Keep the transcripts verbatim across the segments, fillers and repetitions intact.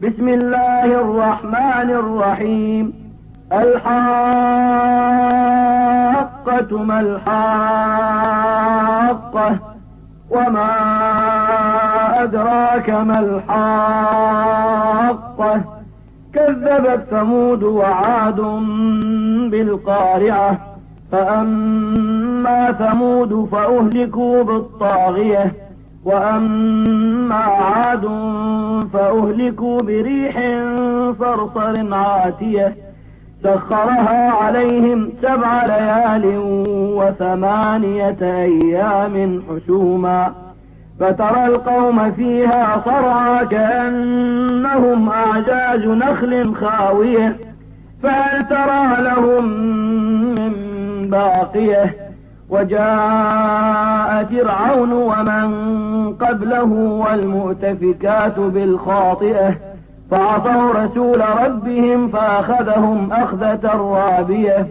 بسم الله الرحمن الرحيم. الحاقة ما الحاقة وما أدراك ما الحاقة كذبت ثمود وعاد بالقارعة فأما ثمود فأهلكوا بالطاغية وأما عاد فأهلكوا بريح صرصر عاتية سخرها عليهم سبع ليال وثمانية أيام حسوما فترى القوم فيها صرعى كأنهم أعجاز نخل خاوية فهل ترى لهم من باقية وجاء فرعون ومن قبله والمؤتفكات بالخاطئة فعصوا رسول ربهم فأخذهم أخذة رابية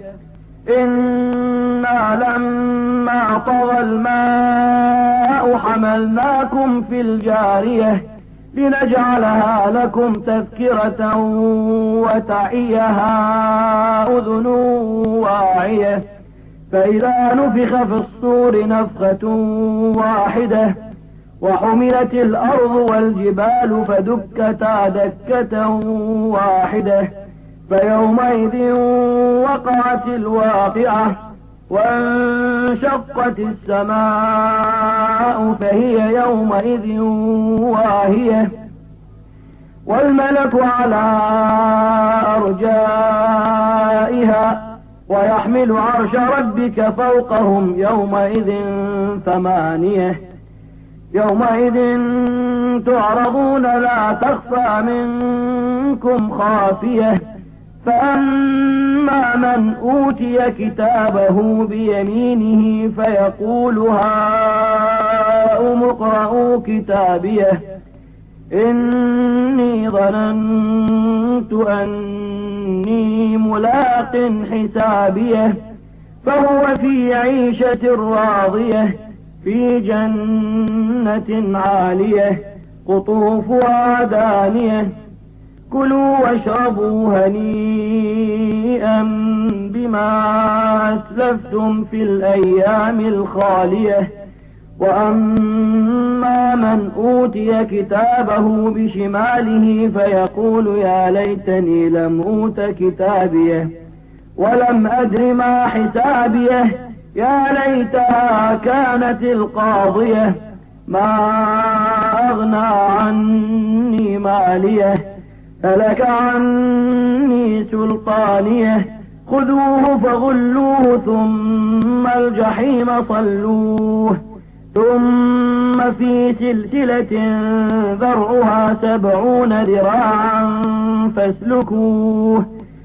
إنا لما طغى الماء حملناكم في الجارية لنجعلها لكم تذكرة وتعيها أذن واعية فإذا نفخ في الصور نفخة واحدة وحملت الأرض والجبال فدكتا دكة واحدة فيومئذ وقعت الواقعة وانشقت السماء فهي يومئذ واهية والملك على أرجائها ويحمل عرش ربك فوقهم يومئذ ثمانية يومئذ تعرضون لا تخفى منكم خافية فأما من أوتي كتابه بيمينه فيقول هاؤم اقرءوا كتابيه إني ظننت أني ملاق حسابيه فهو في عيشة راضية في جنة عالية قطوفها دانية كلوا واشربوا هنيئا بما أسلفتم في الأيام الخالية وأما من أوتي كتابه بشماله فيقول يا ليتني لم أوت كتابيه ولم أدر ما حسابيه يا ليتها كانت القاضية ما أغنى عني ماليه هلك عني سلطانيه خذوه فغلوه ثم الجحيم صلوه ثم في سلسلة ذرعها سبعون ذراعا فاسلكوه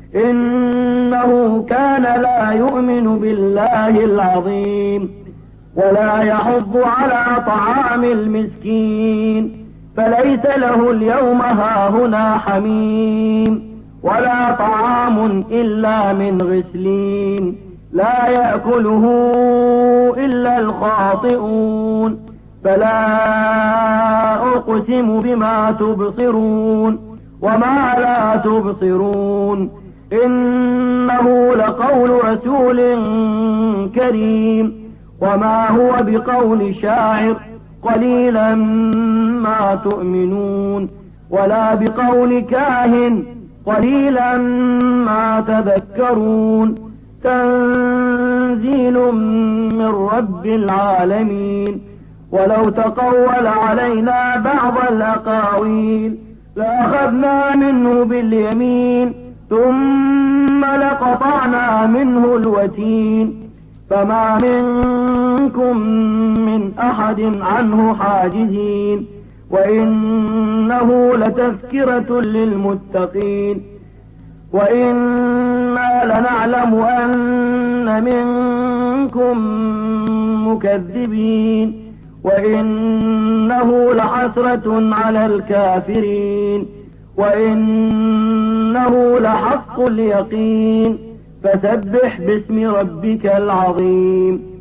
إنه كان لا يؤمن بالله العظيم ولا يحض على طعام المسكين فليس له اليوم هاهنا حميم ولا طعام إلا من غسلين لا يأكله إلا الخاطئون فلا أقسم بما تبصرون وما لا تبصرون إنه لقول رسول كريم وما هو بقول شاعر قليلا ما تؤمنون ولا بقول كاهن قليلا ما تذكرون تنزيل من رب العالمين ولو تقول علينا بعض الأقاويل لأخذنا منه باليمين ثم لقطعنا منه الوتين فما منكم من أحد عنه حاجزين وإنه لتذكرة للمتقين وإنا لنعلم أن منكم مكذبين وإنه لحسرة على الكافرين وإنه لحق اليقين فسبح باسم ربك العظيم.